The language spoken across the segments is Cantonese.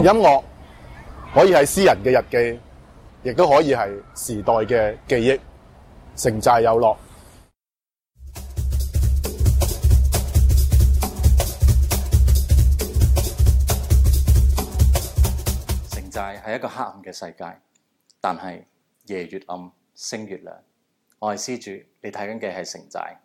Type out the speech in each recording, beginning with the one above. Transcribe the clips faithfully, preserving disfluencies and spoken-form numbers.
音樂可以係詩人嘅日記，亦都可以係時代嘅記憶，城寨有樂。 城寨係一個黑暗嘅世界，但係夜越暗，星越亮。我係施主，你睇緊嘅係城寨。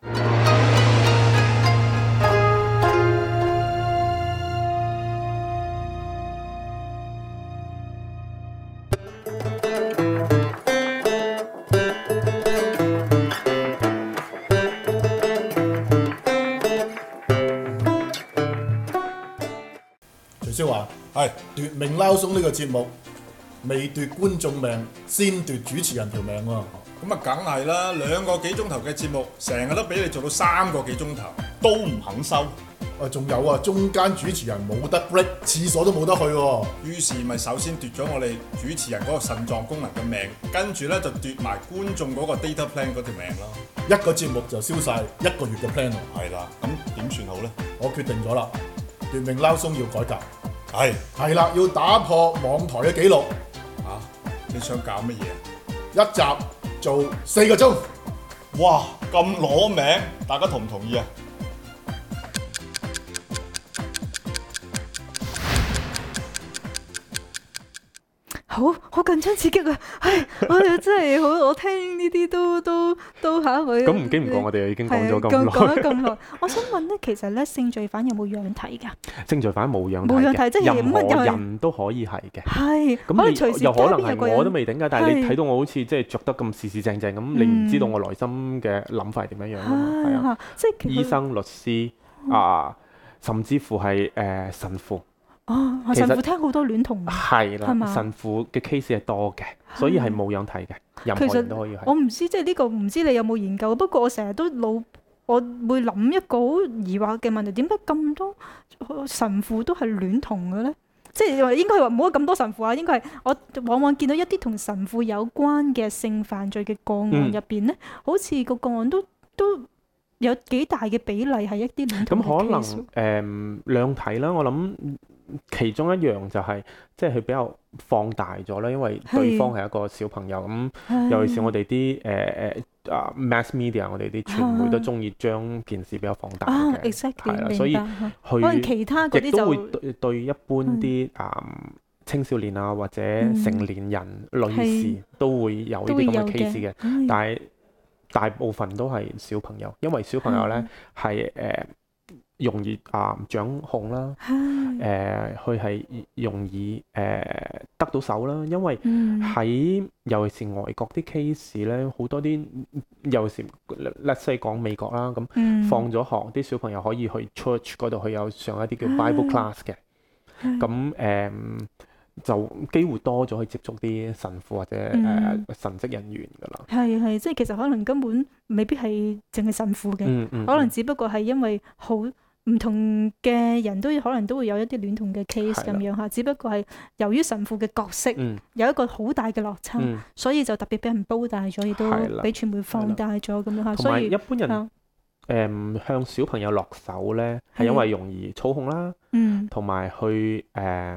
徐少華係奪命撈鬆呢個節目，未奪觀眾命，先奪主持人條命喎。 咁啊，梗係啦！兩個幾鐘頭嘅節目，成日都俾你做到三個幾鐘頭，都唔肯收。 啊，仲有啊，中間主持人冇得 break，廁所都冇得去喎。 於是咪首先奪咗我哋主持人嗰個腎臟功能嘅命，跟住咧就奪埋觀眾嗰個 data plan 嗰條命咯。 一個節目就燒晒一個月嘅 plan 喎。 係啦，咁點算好咧？ 我決定咗啦，奪命撈鬆要改革。 係係啦，要打破網台嘅紀錄。 啊，你想搞乜嘢？ 一集做四個鐘。 哇，咁攞命！大家同唔同意啊？ 好好緊張刺激啊！唉，我哋真係好，我聽呢啲都都都嚇佢。 咁唔經唔覺，我哋已經講咗咁講講耐。 咗咁耐，我想問咧，其實咧性罪犯有冇樣睇㗎？ 性罪犯冇樣冇樣睇睇嘅， 即係任何乜又係人都可以係嘅。 係，可咁能隨時你又可能街邊有個人係我都未頂㗎，但係你係睇到我好似即係着得咁四四正正咁，你唔知道我內心嘅諗法係點樣樣㗎嘛？係啊， 係即係醫生、律師啊，甚至乎係誒神父。 哦， 其實神父聽好多戀童。 係係嘛啦，神父嘅 case 係多嘅，所以係冇樣睇嘅，任其何人都可以實我係。 唔知，即係呢個唔知你有冇研究，不過我成日都老，我會諗一個好疑惑嘅問題，點解咁多神父都係戀童嘅咧？即係話應該係話唔好咁多神父啊，應該係我往往見到一啲同神父有關嘅性犯罪嘅個案入邊咧，好似個個案都都有幾大嘅比例係一啲戀童嘅咁可能 case 誒量體啦，我諗其中一樣就係即係佢比較放大咗啦，因為對方係一個小朋友咁， 係尤其是我哋啲誒誒啊 mass media，我哋啲傳媒都中意將件事比較放大啊嘅， ，exactly， 係啦， 明所以白嚇可能佢其他嗰啲亦都會就對對一般啲啊青少年啊或者成年人女士係都會有呢都會有啲咁嘅 case 嘅， 嗯但係大部分都係小朋友，因為小朋友咧係誒容易啊掌控啦， 係誒佢係容易誒、呃得到手啦，因為嗯喺尤其是外國啲 case 咧，好多啲尤其是 let's say 講美國啦，咁、 嗯放咗學啲小朋友可以去 church 嗰度去有上一啲叫係 Bible class 嘅， 係咁誒、嗯就機會多咗去接觸啲神父或者誒、 嗯呃神職人員㗎啦。 係係，即係其實可能根本未必係淨係神父嘅， 嗯嗯， 可能只不過係因為好唔同嘅人都可能都會有一啲戀童嘅 case 係啦咁樣嚇，只不過係由於神父嘅角色嗯有一個好大嘅落差， 嗯， 所以就特別俾人煲大咗，亦都係啦俾傳媒放大咗咁樣嚇， 同埋所以一般人啊誒、向小朋友落手咧，係因為容易操控啦， 嗯同埋去誒、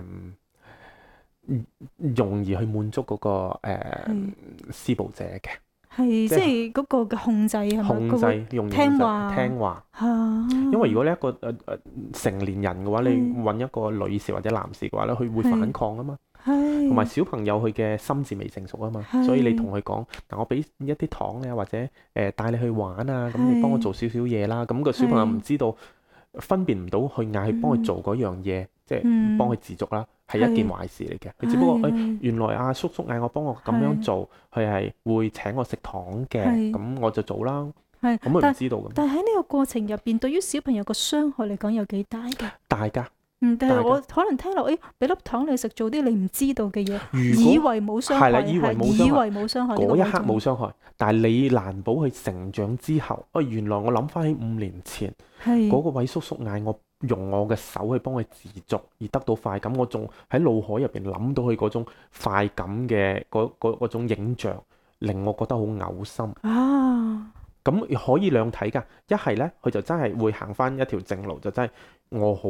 容易去滿足嗰、個誒、 係施暴者嘅係即即係係嗰個嘅控制係嘛？ 控嗰個制，容易聽控制話聽話。 嚇， 因為如果你一個誒誒、成年人嘅話，你係揾一個女士或者男士嘅話咧，佢會反抗啊嘛。 係同埋小朋友佢嘅心智未成熟啊嘛， 係所以你同佢講，嗱我俾一啲糖咧，或者誒、呃、帶你去玩啊，咁你幫我做少少嘢啦。咁、個小朋友唔知道分辨唔到去嗌佢幫佢做嗰樣嘢，即係嗯幫佢自足啦，係一件壞事嚟嘅。佢只不過誒、 係哎原來阿叔叔嗌我幫我咁樣做，佢係會請我食糖嘅， 係咁我就做啦。 係咁佢但唔知道咁， 但喺呢個過程入邊，對於小朋友個傷害嚟講有幾大嘅？ 大家嗯，但係大㗎我可能聽落，誒，俾粒糖你食，做啲你唔知道嘅嘢， 如以果為冇傷害， 係啦以為係冇傷害以為冇傷害，呢個嗰一刻好重要冇傷害，但係你難保佢成長之後，啊原來我諗翻起五年前。 係嗰個位叔叔嗌我用我嘅手去幫佢自足而得到快感，我仲喺腦海入邊諗到佢嗰種快感嘅嗰嗰嗰種影像，令我覺得好嘔心。 啊， 咁可以兩睇㗎，一係咧佢就真係會行翻一條正路，就真係我好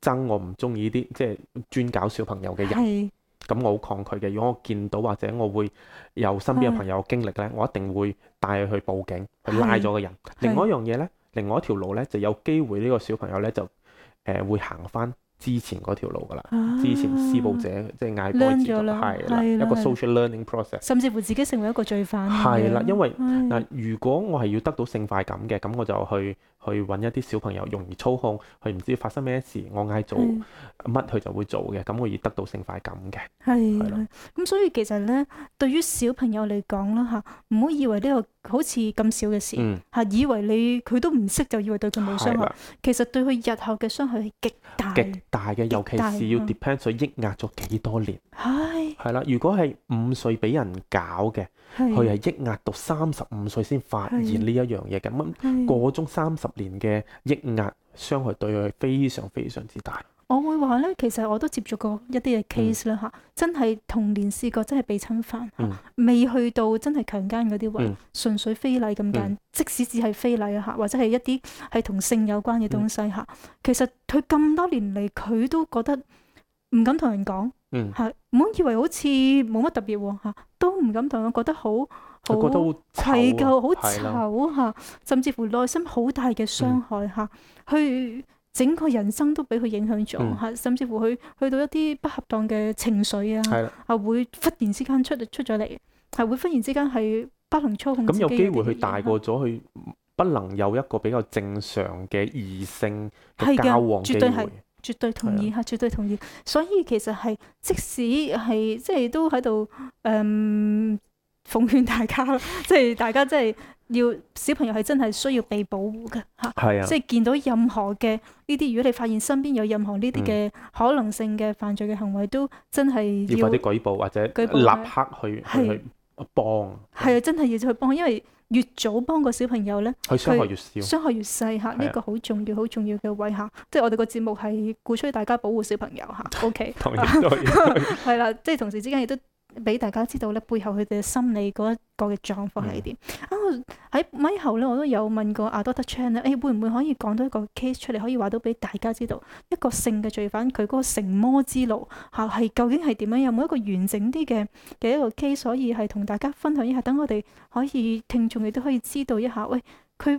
憎，我唔中意啲即係專搞小朋友嘅人。 係咁我好抗拒嘅。如果我見到或者我會有身邊嘅朋友經歷咧，我一定會帶佢去報警，去拉咗個人。另外一樣嘢咧，另外一條路咧就有機會呢個小朋友咧就誒、呃、會行翻之前嗰條路噶啦。 啊之前施暴者即係嗌改 learn 自咗啦係啦， 係啦一個係啦 social learning process。 甚至乎自己成為一個罪犯。 係啦，因為係嗱，如果我係要得到性快感嘅，咁我就去去揾一啲小朋友容易操控，佢唔知發生咩事，我嗌做係乜佢就會做嘅，咁我要得到性快感嘅。 係係咯係咁，所以其實咧，對於小朋友嚟講啦嚇，唔好以為呢個好似咁少嘅事嗯， 嚇，以為你佢都唔識就以為對佢冇傷害係啦，， 其實對佢日後嘅傷害係極大。 極大嘅，尤其大是要嗯 depend 佢抑壓咗幾多年。 係係啦，如果係五歲俾人搞嘅，佢係係抑壓到三十五歲先發現係呢一樣嘢嘅，咁係過中三十年嘅抑壓傷害對佢非常非常之大。 我會話咧，其實我都接觸過一啲嘅 case 啦嚇，真係童年試過真係被侵犯， 嗯未去到真係強姦嗰啲位嗯， 純粹非禮咁簡單， 嗯即使只係非禮啊嚇，或者係一啲係同性有關嘅東西嚇，其實佢咁多年嚟佢都覺得唔敢同人講嗯， 嚇，唔好以為好似冇乜特別喎嚇，都唔敢同人講，覺得好好佢覺得好愧疚、好係啦醜嚇，甚至乎內心好大嘅傷害嚇，去整個人生都俾佢影響咗嗯嚇，甚至乎去去到一啲不恰當嘅情緒啊， 係啦。 係會忽然之間出出咗嚟，係會忽然之間係不能操控自己咁有機會嗰啲嘢佢大個咗，佢不能有一個比較正常嘅異性係嘅嘅交往機絕對係會。 絕對同意嚇，絕對同意。所以其實係即使係即係都喺度誒奉勸大家啦，即係大家即係要小朋友係真係需要被保護嘅嚇。 係啊， 即係見到任何嘅呢啲，如果你發現身邊有任何呢啲嘅可能性嘅犯罪嘅行為，都真係要要快啲舉報或者舉報立刻去去係去幫， 係啊，真係要去幫，因為越早幫個小朋友咧， 佢傷害越少。 傷害越細嚇，呢係啊個好重要、好重要嘅位嚇。即係我哋個節目係鼓吹大家保護小朋友嚇。OK， 當然當然係啦，即係同時之間亦都俾大家知道咧，背後佢哋嘅心理嗰一個嘅狀況係點。啊，喺咪後咧，我都有問過阿 Doctor Chan 咧，誒會唔會可以講到一個 case 出嚟，可以話到俾大家知道一個性嘅罪犯佢嗰個成魔之路嚇係究竟係點樣？有冇一個完整啲嘅嘅一個 case 可以係同大家分享一下，等我哋可以聽眾亦都可以知道一下，喂佢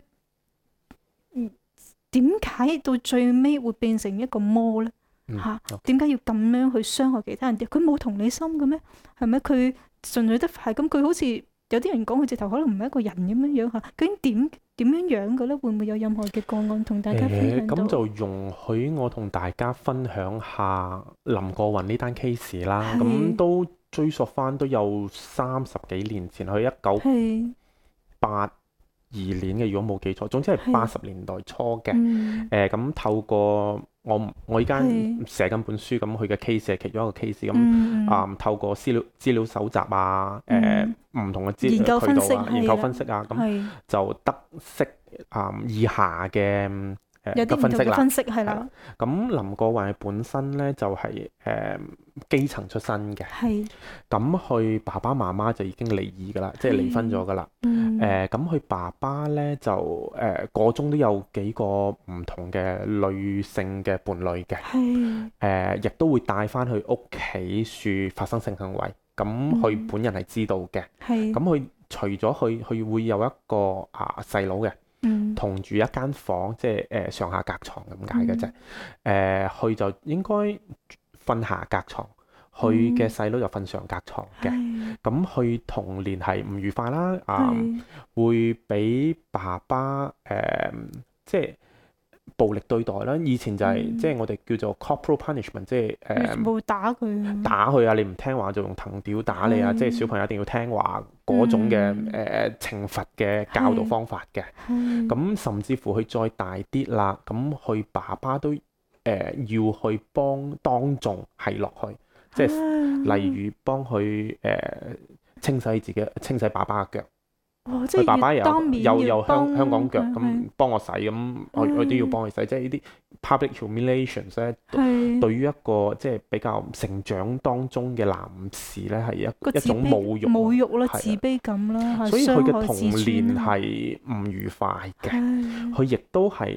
點解到最尾會變成一個魔咧？ 嗯嚇點解要咁樣去傷害其他人？佢冇同理心嘅咩？係咪佢純粹得快咁？佢好似有啲人講佢直頭可能唔係一個人咁樣樣嚇。究竟點點樣樣嘅咧？會唔會有任何嘅個案同大家分享到？ 誒咁就容許我同大家分享下林過雲呢單 case 啦。 係咁都追溯翻都有三十幾年前，佢一九係八二年嘅，如果冇記錯，總之係係八十年代初嘅。 嗯誒咁、透過我我依家係寫緊本書，咁佢嘅 case 係其中一個 case 咁。 嗯啊、透過資料資料搜集啊，誒、 嗯唔同嘅資研究渠分析道啊，研究係啦分析啊，咁係就得悉啊、以下嘅誒有啲唔嘅分析啦。 同嘅分析係係啦， 咁林過雲本身咧就係、誒、基層出身嘅， 係咁佢爸爸媽媽就已經離異噶啦，即係離婚咗噶啦。 嗯誒咁佢爸爸咧就誒個中都有幾個唔同嘅女性嘅伴侶嘅。 係誒亦都會帶翻去屋企處發生性行為，咁佢嗯本人係知道嘅。 係咁佢、除咗佢，佢會有一個啊細佬嘅， 嗯同住一間房，即係誒、呃上下隔床咁解嘅啫。誒佢、就應該瞓下隔床，佢嘅細佬就瞓上隔床嘅。 係咁佢童年係唔愉快啦，啊、 係會俾爸爸誒、即係暴力對待啦。以前就係、 嗯即係我哋叫做 corporal punishment，即係誒。 冇打佢打佢啊！你唔聽話就用藤條打你啊！ 係即係小朋友一定要聽話嗰種嘅誒、 嗯呃、懲罰嘅教導方法嘅。 係咁甚至乎佢再大啲啦，咁佢爸爸都誒、呃要去幫當眾係落去，即係啊例如幫佢誒、呃清洗自己清洗爸爸嘅腳。 哦即係佢爸爸又要當面有有要幫香香港腳係咁幫我洗，咁我我都要係幫佢洗，即係呢啲 public humiliations 咧。 係對於一個即係比較成長當中嘅男士咧，係一一個自卑種侮辱， 侮辱啦、 係啊自卑感啦， 所以佢嘅童傷害自尊年啦係唔愉快嘅。 係佢亦都係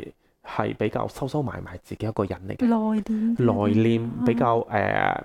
係比較收收埋埋自己一個人嚟嘅， 內斂內斂比較誒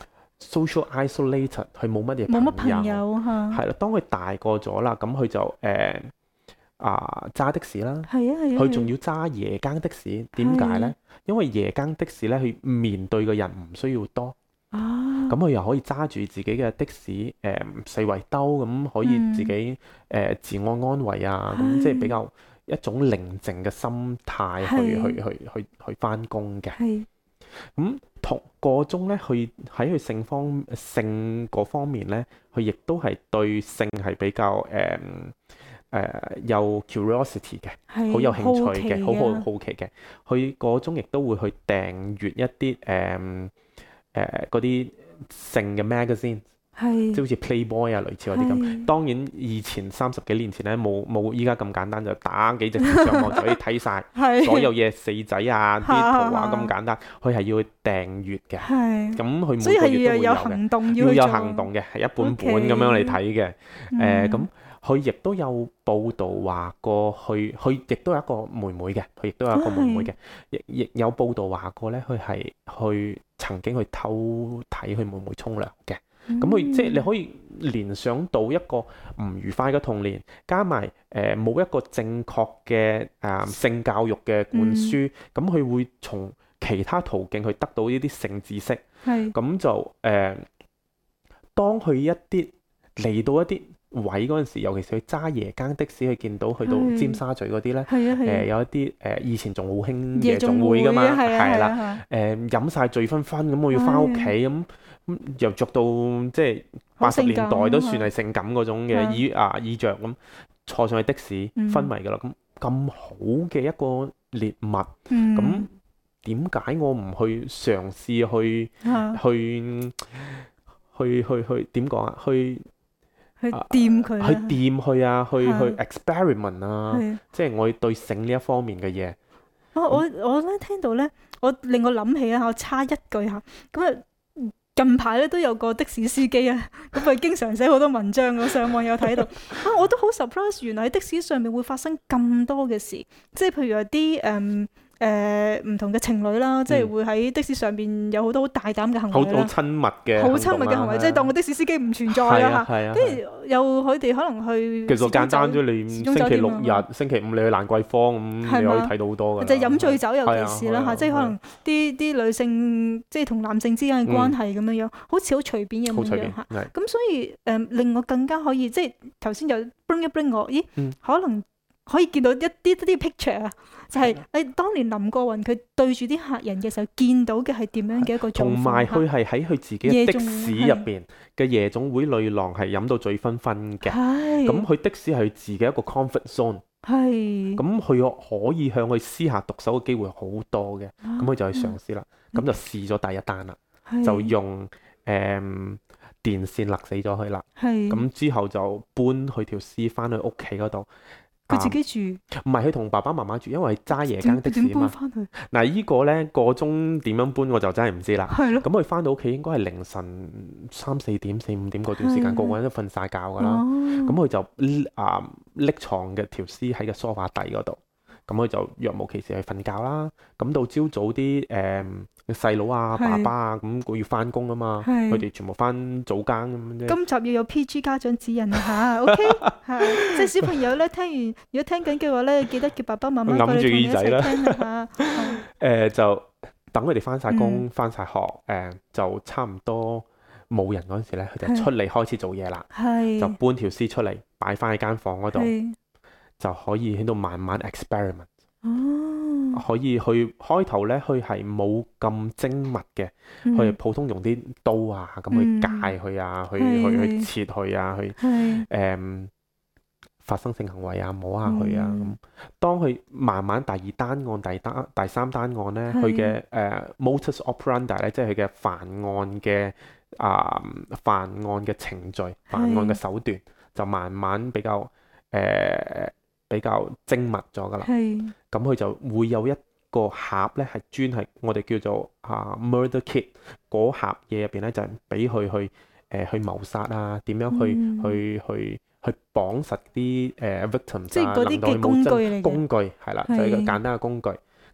social isolated，佢冇乜嘢冇乜朋友嚇。 係啦，當佢大個咗啦，咁佢就誒啊揸的士啦。 係啊係啊。 佢仲要揸夜間的士，點解咧？因為夜間的士咧，佢面對嘅人唔需要多。 啊。 咁佢又可以揸住自己嘅的，的士，誒、呃、四圍兜，咁可以自己誒、呃、自我安慰啊，咁即係比較一種寧靜嘅心態去去去去去翻工嘅。 係。 咁同個中咧，佢喺佢性方性嗰方面咧，佢亦都係對性係比較誒誒、呃呃、有 curiosity 嘅，好有興趣嘅，好好好奇嘅。佢個中亦都會去訂閱一啲誒誒嗰啲性嘅 magazine， 即係好似 Playboy 啊，類似嗰啲咁。當然以前三十幾年前咧，冇冇依家咁簡單，就打幾隻字上網就可以睇晒所有嘢死仔啊啲圖畫咁簡單。佢係要去訂閱嘅，咁佢每個月都會有嘅，要有行動嘅，係一本本咁樣嚟睇嘅。誒咁。佢亦都有報道話過，佢佢亦都有一個妹妹嘅，佢亦都有一個妹妹嘅，亦亦有報道話過咧，佢係去曾經去偷睇佢妹妹沖涼嘅。咁佢、嗯、即係你可以聯想到一個唔愉快嘅童年，加埋誒冇一個正確嘅誒、呃、性教育嘅灌輸，咁佢、嗯、會從其他途徑去得到呢啲性知識。係咁是就誒、呃，當佢一啲嚟到一啲位嗰陣時，尤其是去揸夜間的士，去見到去到尖沙咀嗰啲咧，誒有一啲誒以前仲好興夜總會噶嘛，係啦，誒飲晒醉醺醺咁，我要翻屋企咁，咁又着到即係八十年代都算係性感嗰種嘅衣啊衣著咁，坐上去的士昏迷噶啦，咁咁好嘅一個獵物，咁點解我唔去嘗試去去去去去點講啊？去去掂佢、啊， 去掂佢啊，去的去 experiment 啊，的即係我對性呢一方面嘅嘢。 啊，我我咧聽到咧，我令我諗起啊，我插一句嚇，咁啊近排咧都有個的士司機啊，咁佢經常寫好多文章，我上網有睇到啊，我都好 surprise，原來喺的士上面會發生咁多嘅事，即係譬如有啲誒。嗯誒唔、呃、同嘅情侶啦，即係會喺的士上邊有好多好大膽嘅行為啦， 好親密嘅， 好親密嘅行為，即係當個的士司機唔存在啦嚇。跟住又佢哋可能去， 其實簡單啫，你星期六日、星期五你去蘭桂坊咁，你可以睇到好多㗎。 就飲醉酒尤其是啦嚇，即係可能啲啲女性即係同男性之間嘅關係咁樣樣，好似好隨便咁樣樣嚇。咁所以誒令我更加可以即係頭先又 bring 一 bring 我，咦可能。可以見到一啲一啲 picture 啊，就係你當年林過雲佢對住啲客人嘅時候，見到嘅係點樣嘅一個狀況。同埋佢係喺佢自己的士入邊嘅夜總會女郎係飲到醉醺醺嘅，咁佢的士係自己一個 comfort zone，係咁佢可以向佢私下毒手嘅機會好多嘅，咁佢就去嘗試啦，咁就試咗第一單啦，就用誒電線勒死咗佢啦，咁之後就搬佢條屍翻去屋企嗰度。 佢自己住， 唔係佢同爸爸媽媽住，因為揸夜間的士啊嘛。嗱，依個咧個鐘點樣搬我就真係唔知啦。係咯。咁佢翻到屋企應該係凌晨三四點、四五點嗰段時間，個個人都瞓晒覺㗎啦。咁佢就啊匿藏嘅條屍喺個梳化底嗰度，咁佢就若無其事去瞓覺啦。咁到朝早啲誒細佬啊、爸爸啊，咁佢要翻工啊嘛，佢哋全部翻早更咁啫。今集要有 P G 家長指引啊嚇，OK，係即係小朋友咧聽完，如果聽緊嘅話咧，記得叫爸爸媽媽過嚟同你一齊聽啊嚇。 誒就等佢哋翻晒工、翻晒學，誒就差唔多冇人嗰陣時咧，佢就出嚟開始做嘢啦，就搬條屍出嚟擺翻喺間房嗰度，就可以喺度慢慢 experiment。哦，可以去開頭咧，佢係冇咁精密嘅，佢係普通用啲刀啊咁去界佢啊，去去去切佢啊，去誒發生性行為啊，摸下佢啊咁。當佢慢慢第二單案、第單、第三單案咧，佢嘅誒 modus operandi 咧，即係佢嘅犯案嘅啊犯案嘅程序、犯案嘅手段，就慢慢比較誒。比較精密咗噶啦，咁佢就會有一個盒咧，係專係我哋叫做啊 murder kit 嗰盒嘢入邊咧，就係俾佢去誒、呃、去謀殺啊，點樣去、嗯、去去去綁實啲誒 victims 啊，令到佢冇真工具係啦，就係、是、一個簡單嘅工具。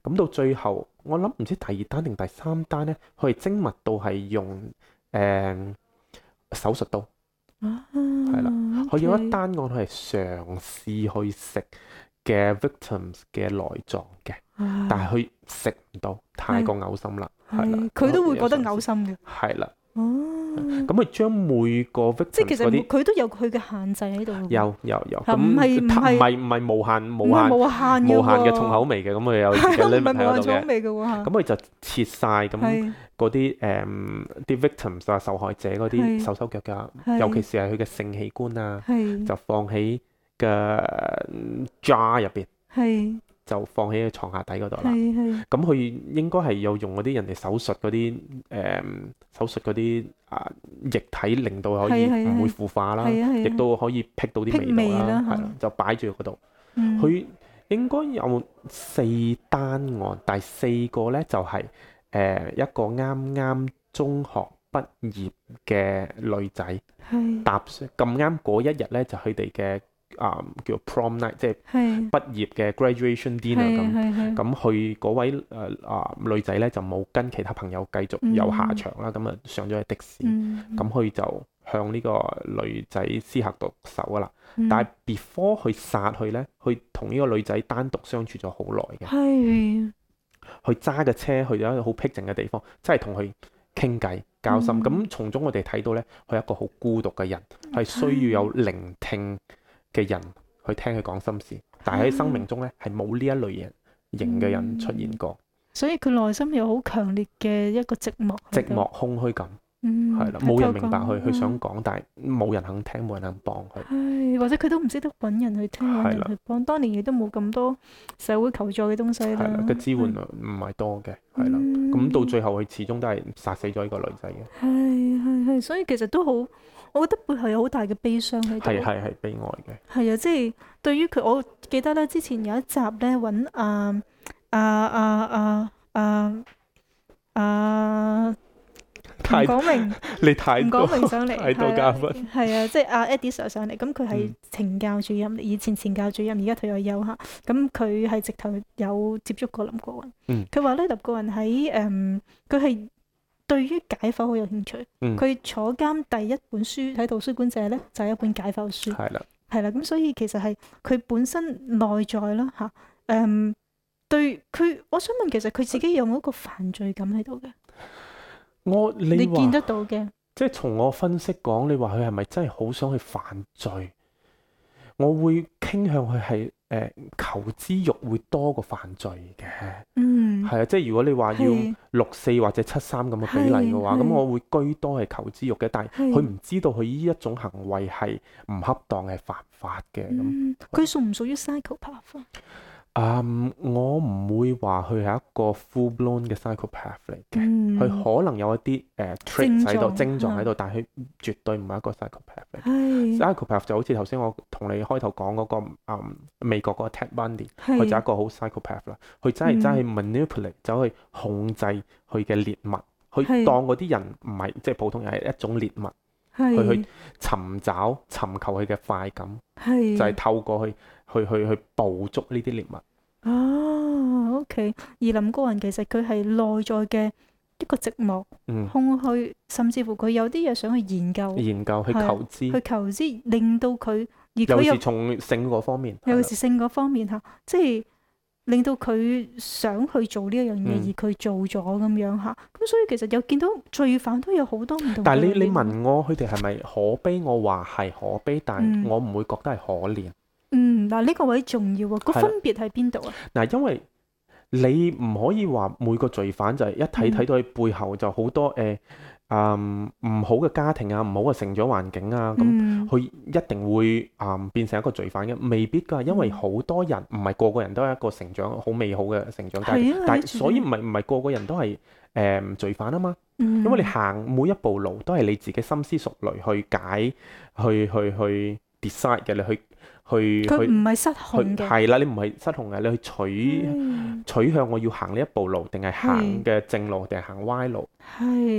咁到最後，我諗唔知第二單定第三單咧，佢係精密到係用誒、呃、手術刀，係啦、 啊。 佢有一 OK 單案佢係嘗試去食嘅 victims 嘅內臟嘅， 啊但係佢食唔到，太過嘔心啦，係啦係，佢都會覺得有嘗試嘔心嘅。 係啦。 哦， 咁佢將每個即係 victims 其實嗰啲佢都有佢嘅限制喺度嘅。 有有有， 係唔係唔佢係唔係唔係無限無唔係限無限嘅無限嘅喎重口味嘅，咁佢有自己係啊，唔 limit 係無限喺度嘅。 重味嘅喎嚇。 咁佢就切晒咁係嗰啲誒啲 victims 啊，受害者嗰啲係手手腳腳， 係尤其是係佢嘅性器官啊， 係就放喺嘅 jar 入邊， 係就放喺個床下底嗰度啦。 係係咁佢應該係有用嗰啲人哋手術嗰啲誒手術嗰啲啊液體，令到可以係係係唔會腐化啦， 係啊係啊亦都可以辟到啲辟味味道啦， 啦係啦，就擺住嗰度。 嗯佢應該有四單案，第四個咧就係、誒、一個啱啱中學畢業嘅女仔， 係搭咁啱嗰一日咧就佢哋嘅啊叫 prom night，即係係畢業嘅 graduation dinner 係咁。 係係咁佢嗰位誒啊、女仔咧就冇跟其他朋友繼續有下場啦，咁啊、上咗去的士， 嗯咁佢、就向呢個女仔施下毒手噶啦。 嗯但係 before 佢殺佢咧，佢同呢個女仔單獨相處咗好耐嘅。 係佢揸嘅車去咗一個好僻靜嘅地方，真係同佢傾偈交心。 嗯咁、從中我哋睇到咧，佢係一個好孤獨嘅人，係需要有聆聽嘅人去聽佢講心事。但係喺生命中咧，係冇呢一類型型嘅人出現過， 所以佢內心有好強烈嘅一個寂寞喺度。 寂寞空虛感嗯係啦，冇人明白透過佢，佢想講，但係冇人肯聽，冇人肯幫佢。 唉，或者佢都唔識得揾人去聽，揾係啦人去幫。當年亦都冇咁多社會求助嘅東西啦係啦，。嘅支援唔係多嘅，係啦。 嗯咁到最後佢始終都係殺死咗呢個女仔嘅， 係係係，所以其實都好，我覺得背後有好大嘅悲傷喺度。 係係係悲哀嘅。 係啊，即係對於佢，我記得咧，之前有一集咧揾啊啊啊啊啊啊唔太講明。 你太唔多講明上嚟， 太多係啊嘉賓， 係啊，即係阿 Eddie Sir 上嚟，咁佢係嗯懲教主任，以前懲教主任，而家退咗休嚇。咁佢係直頭有接觸過林過雲。 嗯佢話咧，林過雲喺誒，佢係對於解剖好有興趣。 嗯佢坐監第一本書喺圖書館借咧，就係一本解剖書。 係啦。 係啦，咁所以其實係佢本身內在啦嚇，誒對佢，我想問其實佢自己有冇一個犯罪感喺度嘅？ 我你話你見得到嘅？ 即係從我分析講，你話佢係咪真係好想去犯罪？我會傾向佢係誒求知欲會多過犯罪嘅。 嗯， 係啊，即係如果你話要係六四或者七三咁嘅比例嘅話， 係咁我會居多係求知欲嘅。但係係佢唔知道佢呢一種行為係唔恰當係犯法嘅咁。 嗯，佢屬唔屬於 psychopath 啊？ 嗯，我唔會話佢係一個 full blown 嘅 psychopath 嚟嘅。 嗯， 佢可能有一啲誒 trait 喺度、 症狀症狀喺度，但係佢絕對唔係一個 psychopath 嚟。 係 psychopath 就好似頭先我同你開頭講嗰個、嗯、美國嗰個 Ted Bundy，佢就係一個好 psychopath 啦。佢真係嗯真係 manipulate，走去控制佢嘅獵物， 係佢當嗰啲人唔係即係普通人，係一種獵物， 係佢去尋找、尋求佢嘅快感， 係就係透過去去去去捕捉呢啲獵物。 啊，OK。而林過雲其實佢係內在嘅一個寂寞、 嗯， 空虛，甚至乎佢有啲嘢想去研究、 研究去係求知， 去求知，令到佢而佢又尤其是從性嗰方面， 尤其是性嗰方面嚇，即係令到佢想去做呢一樣嘢， 嗯而佢做咗咁樣嚇。咁所以其實有見到罪犯都有好多唔同嘅但係你你面問我佢哋係咪可悲？我話係可悲，但嗯係我唔會覺得係可憐。 嗯，嗱呢個位重要啊，個係啦分別喺邊度啊？ 嗱，因為你唔可以話每個罪犯就係一睇嗯睇到佢背後就好多誒嗯唔好嘅家庭啊，唔好嘅成長環境啊，咁嗯佢一定會嗯變成一個罪犯嘅，未必㗎，因為嗯好多人唔係個個人都係一個成長好美好嘅成長階係啊段，但係係所以唔係唔係個個人都係誒罪犯啊嘛。 因因為你行每一步路都係你自己深思熟慮去解，去去去 decide 嘅，你去去佢去唔係失去控嘅， 係啦，你唔係失控嘅，你去取係取向我要行呢一步路，定係行係嘅正路，定係行歪路？ 係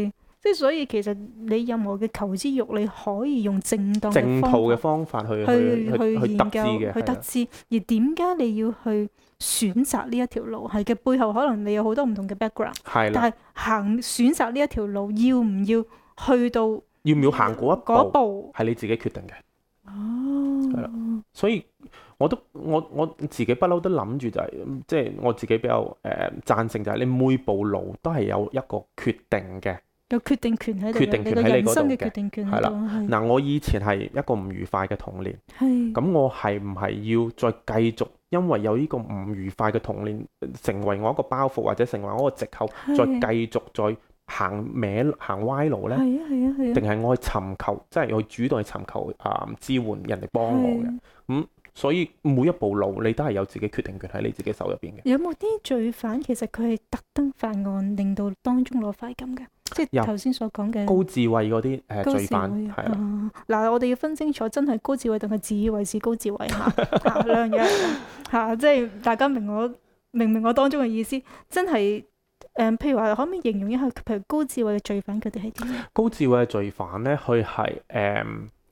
即係所以其實你任何嘅求知欲，你可以用正當正嘅途嘅方方法去法去去去研究得知嘅， 去得係啦知。而點解你要去選擇呢一條路？係嘅背後可能你有好多唔同嘅 background， 係啦， 但係行選擇呢一條路，要唔要去到要唔要行嗰一嗰一步步？ 係你自己決定嘅。 哦， 係啦所以我都我我自己不嬲都諗住就係、即係我自己比較誒、呃、贊成就係你每步路都係有一個決定嘅。 有決定權喺度嘅， 決定權你個喺你嗰度嘅人生嘅決定權喺度。 係啦係嗱，我以前係一個唔愉快嘅童年， 係咁我係唔係要再繼續因為有呢個唔愉快嘅童年成為我一個包袱或者成為我一個藉口， 係再繼續再行歪行歪路呢？ 係啊係啊係啊， 定係我去尋求，即係去主動去尋求啊、支援人哋幫我嘅？ 係咁所以每一步路你都係有自己決定權喺你自己手入邊嘅。 有冇啲罪犯其實佢係特登犯案，令到當中攞快感嘅？即有係頭先所講嘅高智慧嗰啲誒高罪犯智慧係啦， 啊嗱，我哋要分清楚，真係高智慧定係自以為是高智慧嚇嚇兩樣嘢嚟嘅嚇，即係大家明我明唔明我當中嘅意思？真係誒、嗯，譬如話，可唔可以形容一下，譬如高智慧嘅罪犯佢哋係點樣？ 高智慧嘅罪犯咧，佢係誒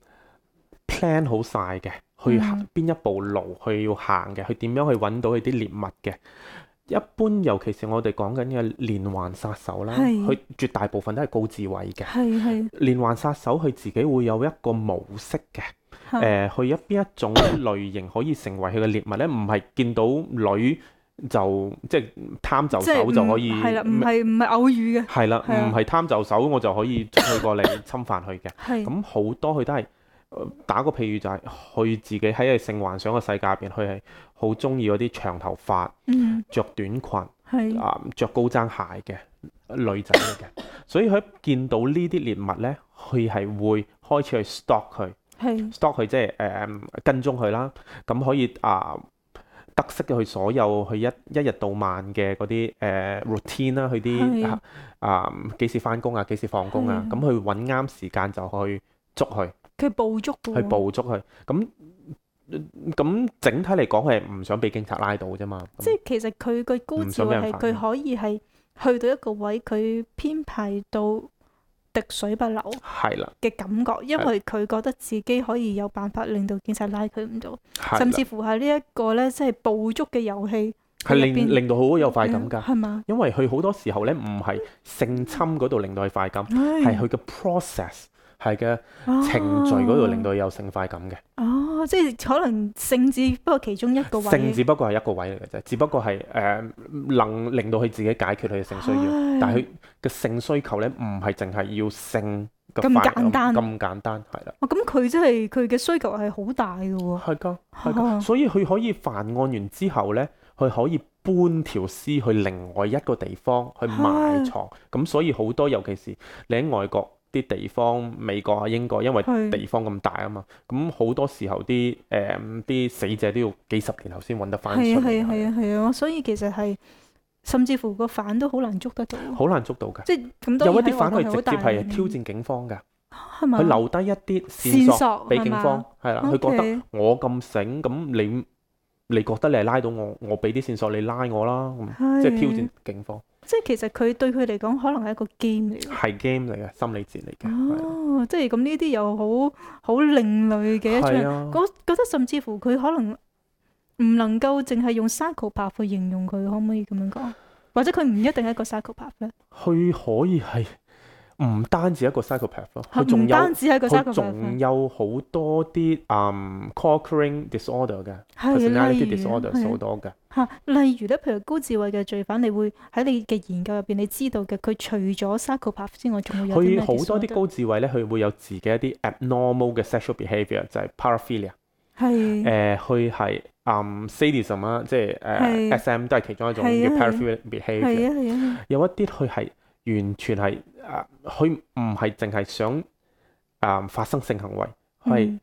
plan 好晒嘅，去行邊一步路去要行嘅，佢點樣去揾到佢啲獵物嘅。一般尤其是我哋講緊嘅連環殺手啦， 係佢絕大部分都係高智慧嘅。 係係連環殺手佢自己會有一個模式嘅，誒、 嚇佢一邊一種類型可以成為佢嘅獵物咧，唔係見到女就即係貪就即係唔手就可以， 係啦，唔係唔係偶遇嘅， 係啦， 係啊唔係貪就手我就可以捉佢過嚟侵犯佢嘅。 係咁好多佢都係呃打個譬如就係佢自己喺佢性幻想嘅世界入邊，佢係好中意嗰啲長頭髮、 嗯着短裙、 係啊着高踭鞋嘅女仔嚟嘅，所以佢一見到呢啲獵物咧，佢係會開始去 stalk 佢係 ，stalk 佢即係誒、嗯跟蹤佢啦，咁可以啊。得悉佢所有佢一一日到晚嘅嗰啲誒 routine 啦，佢啲係啊幾時翻工啊，幾時放工啊， 係咁佢揾啱時間就去捉佢， 佢捕捉嘅去喎捕捉佢。咁咁整體嚟講，佢係唔想俾警察拉到啫嘛。咁即係其實佢個高唔智慧係想俾人發現佢可以係去到一個位，佢編排到滴水不漏係啦， 嘅感覺，因為佢覺得自己可以有辦法令到警察拉佢唔到， 係啦甚至乎係呢一個咧，即係捕捉嘅遊戲係令入邊令到好有快感㗎。 係嘛？ 因為佢好多時候咧，唔係性侵嗰度令到佢快感，係係佢嘅 process 係嘅程序嗰度令到佢有性快感嘅。 哦，即係可能性只不過其中一個位， 性只不過係一個位嚟嘅啫，只不過係誒、呃能令到佢自己解決佢嘅性需要， 唉但係佢嘅性需求咧唔係淨係要性嘅咁快簡單咁簡單係啦， 哦，咁佢真係佢嘅需求係好大嘅喎。 係㗎係啊㗎，所以佢可以犯案完之後咧，佢可以搬條屍去另外一個地方去埋藏，咁所以好多尤其是你喺外國啲地方，美國啊、英國，因為係地方咁大啊嘛，咁好多時候啲誒啲死者都要幾十年後先揾得翻出嚟， 係啊係啊係啊係啊，所以其實係甚至乎個犯都好難捉得到， 好難捉到㗎。 即係咁當然有一啲反喺外國係好佢直接係大嘅挑戰警方㗎， 係嘛？ 佢留低一啲線線索索係嘛俾警方，係啦，佢覺 OK 得我咁醒，咁你你覺得你係拉到我，我俾啲線索你拉我啦，咁即係挑戰警方， 即係其實佢對佢嚟講可能係一個 game 嚟嘅。 係 game 嚟嘅，心理戰嚟嘅，係啊哦，即係咁呢啲又好好另類嘅一種， 係啊我覺得甚至乎佢可能唔能夠淨係用 psychopath 去形容佢，可唔可以咁樣講？或者佢唔一定係一個 psychopath 咧？ 佢可以係唔單止一個 psychopath 咯，佢唔仲有單止係一個佢 psychopath， 仲有好多啲嗯 co-occurring disorder 嘅係例 personality 如 disorders 係好多嘅， 嚇，例如咧，譬如高智慧嘅罪犯，你會喺你嘅研究入邊，你知道嘅，佢除咗 psychopath 之外，仲會有啲咩佢好多啲 disorder？ 高智慧咧，佢會有自己一啲 abnormal 嘅 sexual behaviour，就係 paraphilia。 係誒，佢係嗯 sadism 啦，即係誒係 S M 都係其中一種叫係啊係啊 paraphilia 係 behaviour。 啊係啊， 有一啲佢係完全係誒，佢唔係淨係想誒發生性行為，佢係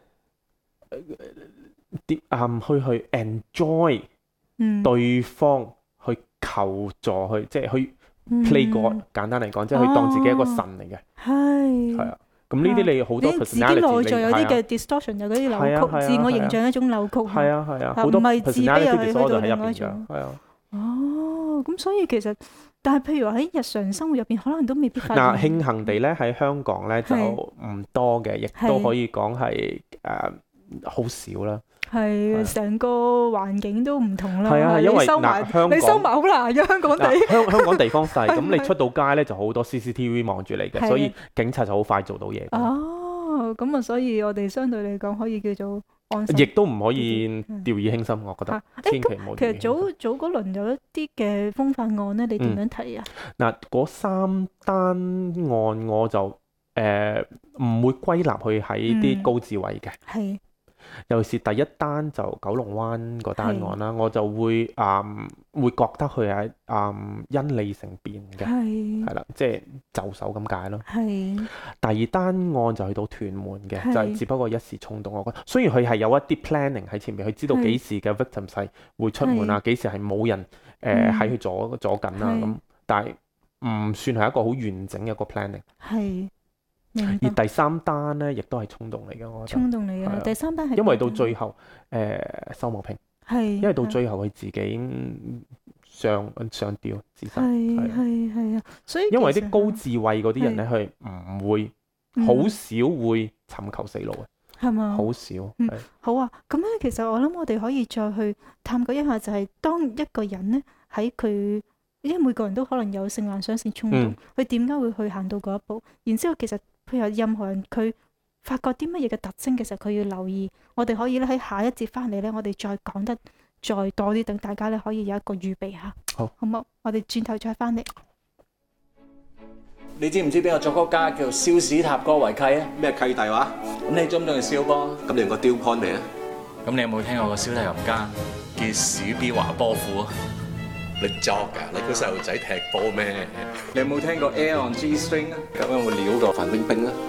啲誒去去 enjoy 嗯對方去求助佢，即係去嗯 play God。簡單嚟講，即係佢當自己係一個神嚟嘅， 係係啊。咁呢啲你好多你自己 personality， 內在有你係啊啲嘅 distortion，有嗰啲係啊係啊扭曲，自我係啊形象一種扭曲。 係啊係啊， 啊好多唔係自卑又 personality 係去到 disorder 喺入另外一邊㗎， 種係啊。 哦，咁所以其實， 但係譬如話喺日常生活入邊，可能都未必發嗱， 現。 慶幸地咧喺香港咧就係唔多嘅，亦都可以講係誒好少啦。 係成個環境都唔同啦。 係啊係因為你收埋嗱香港你收埋好難嘅香港地。 嗱，香香港地方細，咁係你出到街咧就好多 C C T V 望住你嘅， 係所以警察就好快做到嘢嘅。 哦，咁啊，所以我哋相對嚟講可以叫做安心。 亦都唔可以嗯掉以輕心，我覺得啊誒千祈唔好其實掉以輕心。 早早嗰輪有一啲嘅風化案咧，你點樣睇啊？ 嗱，嗰三單案我就誒唔會歸納去喺啲嗯高智慧嘅， 係尤其是第一單就九龍灣嗰單案啦，我就會誒會覺得佢係誒因利成便嘅， 係係啦，即係就手咁解咯。 係第二單案就去到屯門嘅， 係就係只不過一時衝動，我覺得雖然佢係有一啲 planning 喺前面，佢知道係幾時嘅 victim 係會出門啊，幾時係冇人誒喺佢阻阻緊啊係咁，但係唔算係一個好完整嘅一個 planning。 係明而白。 第三單咧，亦都係衝動嚟嘅，我覺得， 衝動嚟嘅， 係啊第三單係因為到最後誒收冇平， 係因為到最後佢自己嗯上上吊自殺， 係係啊係係啊，所以因為其實啲高智慧嗰啲人咧，佢唔會好嗯少會尋求死路嘅， 係嘛？ 好少嗯係。 好啊，咁咧其實我諗我哋可以再去探究一下，就係當一個人咧喺佢，因為每個人都可能有性幻想性衝動嗯， 佢點解會去行到嗰一步？然之後其實譬如話任何人佢發覺啲乜嘢嘅特徵嘅時候，佢要留意。我哋可以咧喺下一節翻嚟咧，我哋再講得再多啲，等大家咧可以有一個預備下。 好， 好冇？我哋轉頭再翻嚟。 你知唔知邊個作曲家叫肖史塔哥維契啊？ 咩契弟話？ 咁你中唔中意肖波？ 咁你用個雕 point 未啊？ 咁你有冇聽過個小提琴家叫史比華波夫啊？ 你作㗎？你估細路仔踢波咩？ 你有冇聽過 Air on G String 啊？咁有冇料過范冰冰啊？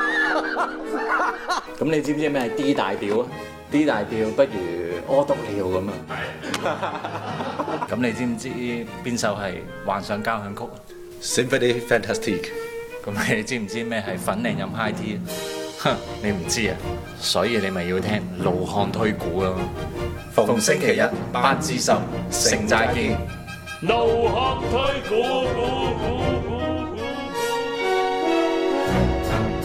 咁你知唔知咩係 D 大調啊？D 大調不如屙督尿咁啊！咁你知唔知邊首係幻想交響曲啊？ Symphony Fantastique。 咁你知唔知咩係粉嶺飲 high tea 啊？哼，你唔知啊，所以你咪要聽路漢推估咯。逢星期一八至十，城寨見。 路行推估估估估估估。